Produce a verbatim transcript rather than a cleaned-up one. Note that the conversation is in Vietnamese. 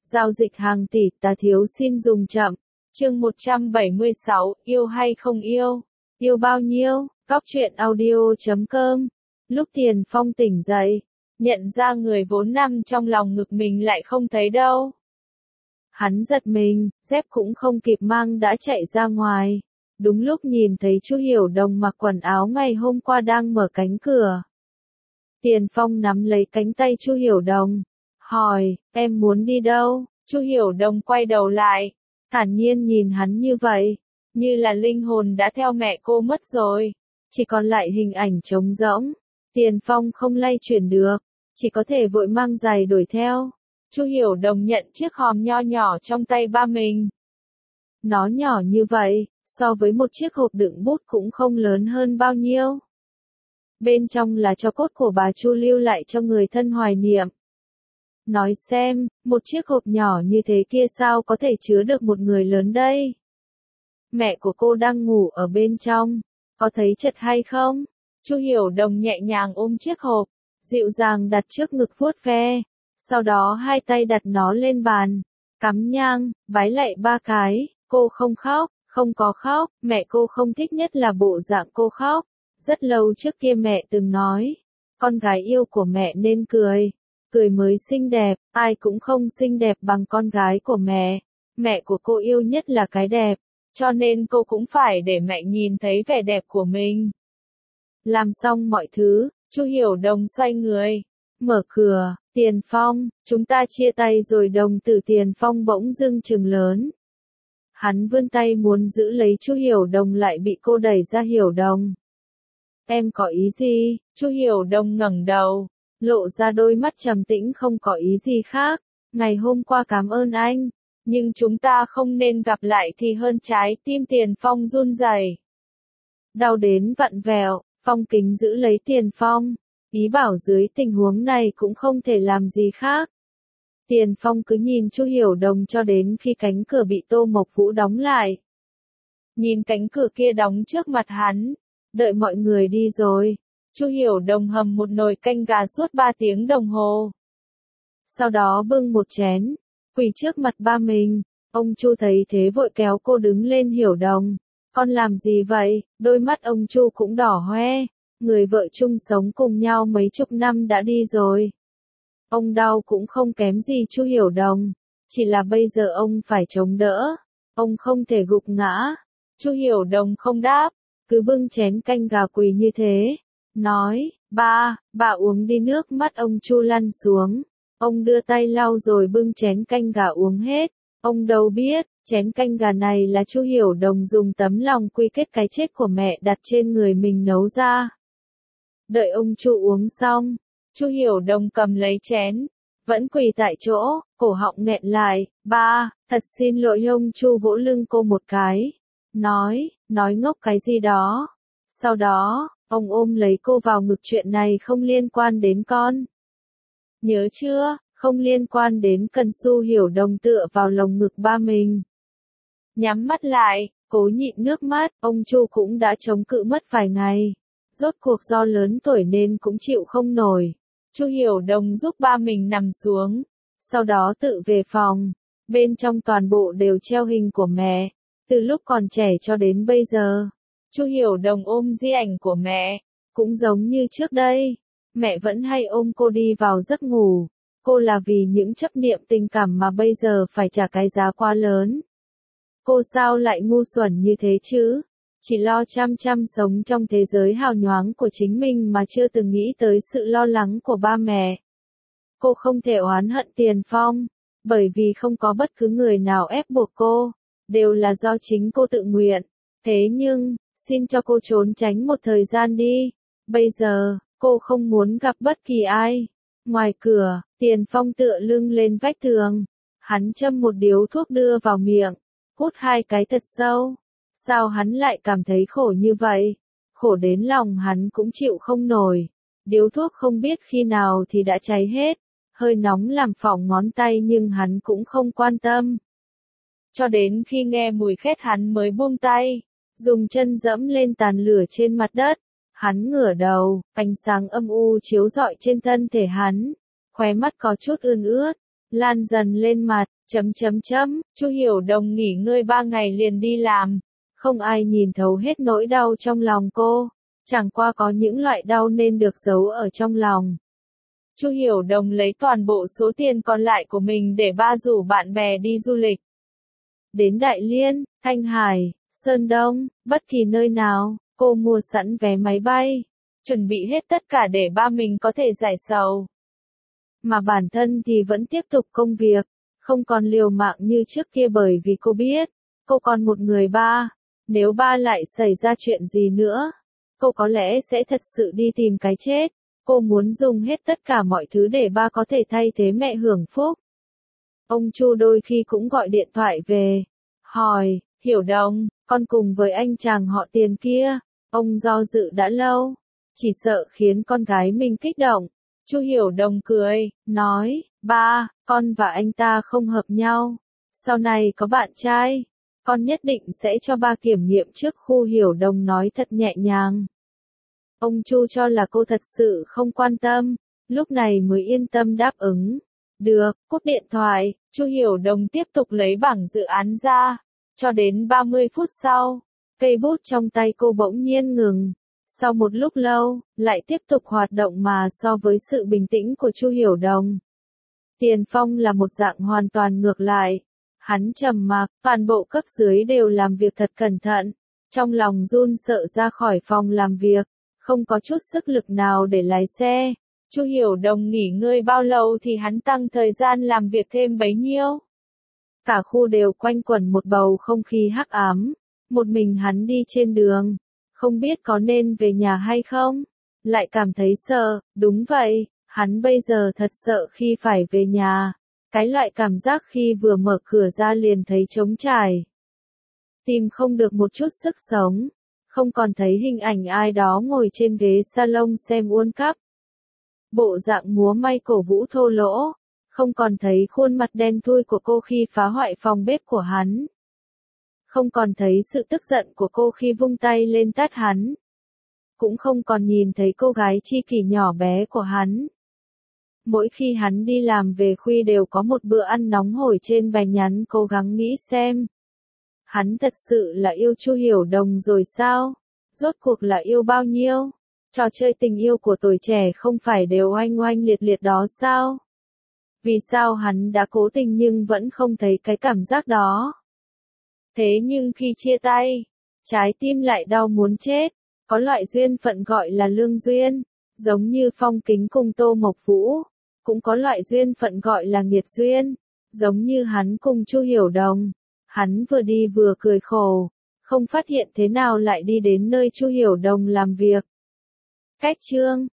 Giao dịch hàng tỷ, ta thiếu xin dùng chậm. Chương một trăm bảy mươi sáu, yêu hay không yêu? Yêu bao nhiêu? Cóc truyện audio chấm com. Lúc Tiền Phong tỉnh dậy, nhận ra người vốn nằm trong lòng ngực mình lại không thấy đâu. Hắn giật mình, dép cũng không kịp mang đã chạy ra ngoài. Đúng lúc nhìn thấy Chu Hiểu Đồng mặc quần áo ngày hôm qua đang mở cánh cửa. Tiền Phong nắm lấy cánh tay Chu Hiểu Đồng, hỏi, em muốn đi đâu? Chu Hiểu Đồng quay đầu lại, thản nhiên nhìn hắn như vậy, như là linh hồn đã theo mẹ cô mất rồi, chỉ còn lại hình ảnh trống rỗng. Tiền Phong không lay chuyển được, chỉ có thể vội mang giày đuổi theo. Chu Hiểu Đồng nhận chiếc hòm nho nhỏ trong tay ba mình. Nó nhỏ như vậy, so với một chiếc hộp đựng bút cũng không lớn hơn bao nhiêu. Bên trong là tro cốt của bà Chu lưu lại cho người thân hoài niệm. Nói xem, một chiếc hộp nhỏ như thế kia sao có thể chứa được một người lớn đây? Mẹ của cô đang ngủ ở bên trong, có thấy chật hay không? Chu Hiểu Đồng nhẹ nhàng ôm chiếc hộp, dịu dàng đặt trước ngực vuốt ve, sau đó hai tay đặt nó lên bàn, cắm nhang, vái lạy ba cái. Cô không khóc, không có khóc, mẹ cô không thích nhất là bộ dạng cô khóc. Rất lâu trước kia mẹ từng nói, con gái yêu của mẹ nên cười, cười mới xinh đẹp, ai cũng không xinh đẹp bằng con gái của mẹ. Mẹ của cô yêu nhất là cái đẹp, cho nên cô cũng phải để mẹ nhìn thấy vẻ đẹp của mình. Làm xong mọi thứ, Chu Hiểu Đồng xoay người, mở cửa. Tiền Phong, chúng ta chia tay rồi. Đồng tử Tiền Phong bỗng dưng trừng lớn. Hắn vươn tay muốn giữ lấy Chu Hiểu Đồng lại bị cô đẩy ra. Hiểu Đồng, em có ý gì? Chu Hiểu Đồng ngẩng đầu, lộ ra đôi mắt trầm tĩnh. Không có ý gì khác, ngày hôm qua cảm ơn anh, nhưng chúng ta không nên gặp lại thì hơn. Trái tim Tiền Phong run rẩy, đau đến vặn vẹo. Phong Kính giữ lấy Tiền Phong, ý bảo dưới tình huống này cũng không thể làm gì khác. Tiền Phong cứ nhìn Chu Hiểu Đồng cho đến khi cánh cửa bị Tô Mộc Vũ đóng lại. Nhìn cánh cửa kia đóng trước mặt hắn, đợi mọi người đi rồi, Chu Hiểu Đồng hầm một nồi canh gà suốt ba tiếng đồng hồ. Sau đó bưng một chén, quỳ trước mặt ba mình. Ông Chu thấy thế vội kéo cô đứng lên. Hiểu Đồng, con làm gì vậy? Đôi mắt ông Chu cũng đỏ hoe. Người vợ chung sống cùng nhau mấy chục năm đã đi rồi. Ông đau cũng không kém gì Chu Hiểu Đồng, chỉ là bây giờ ông phải chống đỡ, ông không thể gục ngã. Chu Hiểu Đồng không đáp, cứ bưng chén canh gà quỳ như thế, nói, ba, bà uống đi. Nước mắt ông Chu lăn xuống, ông đưa tay lau rồi bưng chén canh gà uống hết. Ông đâu biết, chén canh gà này là Chu Hiểu Đồng dùng tấm lòng quy kết cái chết của mẹ đặt trên người mình nấu ra. Đợi ông Chu uống xong, Chu Hiểu Đồng cầm lấy chén, vẫn quỳ tại chỗ, cổ họng nghẹn lại. Ba, thật xin lỗi. Ông Chu vỗ lưng cô một cái, nói, nói ngốc cái gì đó. Sau đó, ông ôm lấy cô vào ngực. Chuyện này không liên quan đến con, nhớ chưa? Không liên quan đến Cần Su. Hiểu Đồng tựa vào lồng ngực ba mình, nhắm mắt lại, cố nhịn nước mắt. Ông Chu cũng đã chống cự mất vài ngày, rốt cuộc do lớn tuổi nên cũng chịu không nổi. Chu Hiểu Đồng giúp ba mình nằm xuống, sau đó tự về phòng. Bên trong toàn bộ đều treo hình của mẹ, từ lúc còn trẻ cho đến bây giờ. Chu Hiểu Đồng ôm di ảnh của mẹ, cũng giống như trước đây, mẹ vẫn hay ôm cô đi vào giấc ngủ. Cô là vì những chấp niệm tình cảm mà bây giờ phải trả cái giá quá lớn. Cô sao lại ngu xuẩn như thế chứ? Chỉ lo chăm chăm sống trong thế giới hào nhoáng của chính mình mà chưa từng nghĩ tới sự lo lắng của ba mẹ. Cô không thể oán hận Tiền Phong, bởi vì không có bất cứ người nào ép buộc cô, đều là do chính cô tự nguyện. Thế nhưng, xin cho cô trốn tránh một thời gian đi. Bây giờ, cô không muốn gặp bất kỳ ai. Ngoài cửa, Tiền Phong tựa lưng lên vách tường. Hắn châm một điếu thuốc đưa vào miệng, hút hai cái thật sâu. Sao hắn lại cảm thấy khổ như vậy? Khổ đến lòng hắn cũng chịu không nổi. Điếu thuốc không biết khi nào thì đã cháy hết, hơi nóng làm phỏng ngón tay nhưng hắn cũng không quan tâm. Cho đến khi nghe mùi khét hắn mới buông tay, dùng chân dẫm lên tàn lửa trên mặt đất. Hắn ngửa đầu, ánh sáng âm u chiếu rọi trên thân thể hắn, khóe mắt có chút ươn ướt, lan dần lên mặt, chấm chấm chấm, Chu Hiểu Đồng nghỉ ngơi ba ngày liền đi làm. Không ai nhìn thấu hết nỗi đau trong lòng cô, chẳng qua có những loại đau nên được giấu ở trong lòng. Chu Hiểu Đồng lấy toàn bộ số tiền còn lại của mình để ba rủ bạn bè đi du lịch. Đến Đại Liên, Thanh Hải, Sơn Đông, bất kỳ nơi nào, cô mua sẵn vé máy bay, chuẩn bị hết tất cả để ba mình có thể giải sầu. Mà bản thân thì vẫn tiếp tục công việc, không còn liều mạng như trước kia bởi vì cô biết, cô còn một người ba, nếu ba lại xảy ra chuyện gì nữa, cô có lẽ sẽ thật sự đi tìm cái chết. Cô muốn dùng hết tất cả mọi thứ để ba có thể thay thế mẹ hưởng phúc. Ông Chu đôi khi cũng gọi điện thoại về, hỏi, Hiểu Đồng, con cùng với anh chàng họ Tiền kia. Ông do dự đã lâu, chỉ sợ khiến con gái mình kích động. Chu Hiểu Đồng cười, nói, ba, con và anh ta không hợp nhau. Sau này có bạn trai, con nhất định sẽ cho ba kiểm nghiệm trước. Chu Hiểu Đồng nói thật nhẹ nhàng. Ông Chu cho là cô thật sự không quan tâm, lúc này mới yên tâm đáp ứng. Được, cúp điện thoại, Chu Hiểu Đồng tiếp tục lấy bảng dự án ra. Cho đến ba mươi phút sau, cây bút trong tay cô bỗng nhiên ngừng. Sau một lúc lâu, lại tiếp tục hoạt động mà so với sự bình tĩnh của Chu Hiểu Đồng. Tiền Phong là một dạng hoàn toàn ngược lại. Hắn trầm mặc, toàn bộ cấp dưới đều làm việc thật cẩn thận. Trong lòng run sợ ra khỏi phòng làm việc, không có chút sức lực nào để lái xe. Chu Hiểu Đồng nghỉ ngơi bao lâu thì hắn tăng thời gian làm việc thêm bấy nhiêu. Cả khu đều quanh quẩn một bầu không khí hắc ám. Một mình hắn đi trên đường, không biết có nên về nhà hay không. Lại cảm thấy sợ, đúng vậy, hắn bây giờ thật sợ khi phải về nhà. Cái loại cảm giác khi vừa mở cửa ra liền thấy trống trải. Tìm không được một chút sức sống. Không còn thấy hình ảnh ai đó ngồi trên ghế salon xem World Cup. Bộ dạng múa may cổ vũ thô lỗ. Không còn thấy khuôn mặt đen thui của cô khi phá hoại phòng bếp của hắn. Không còn thấy sự tức giận của cô khi vung tay lên tát hắn. Cũng không còn nhìn thấy cô gái tri kỷ nhỏ bé của hắn. Mỗi khi hắn đi làm về khuya đều có một bữa ăn nóng hổi trên bài nhắn cố gắng nghĩ xem. Hắn thật sự là yêu Chu Hiểu Đồng rồi sao? Rốt cuộc là yêu bao nhiêu? Trò chơi tình yêu của tuổi trẻ không phải đều oanh oanh liệt liệt đó sao? Vì sao hắn đã cố tình nhưng vẫn không thấy cái cảm giác đó? Thế nhưng khi chia tay, trái tim lại đau muốn chết. Có loại duyên phận gọi là lương duyên, giống như Phong Kính cùng Tô Mộc Vũ. Cũng có loại duyên phận gọi là nghiệt duyên, giống như hắn cùng Chu Hiểu Đồng. Hắn vừa đi vừa cười khổ, không phát hiện thế nào lại đi đến nơi Chu Hiểu Đồng làm việc. Cách chương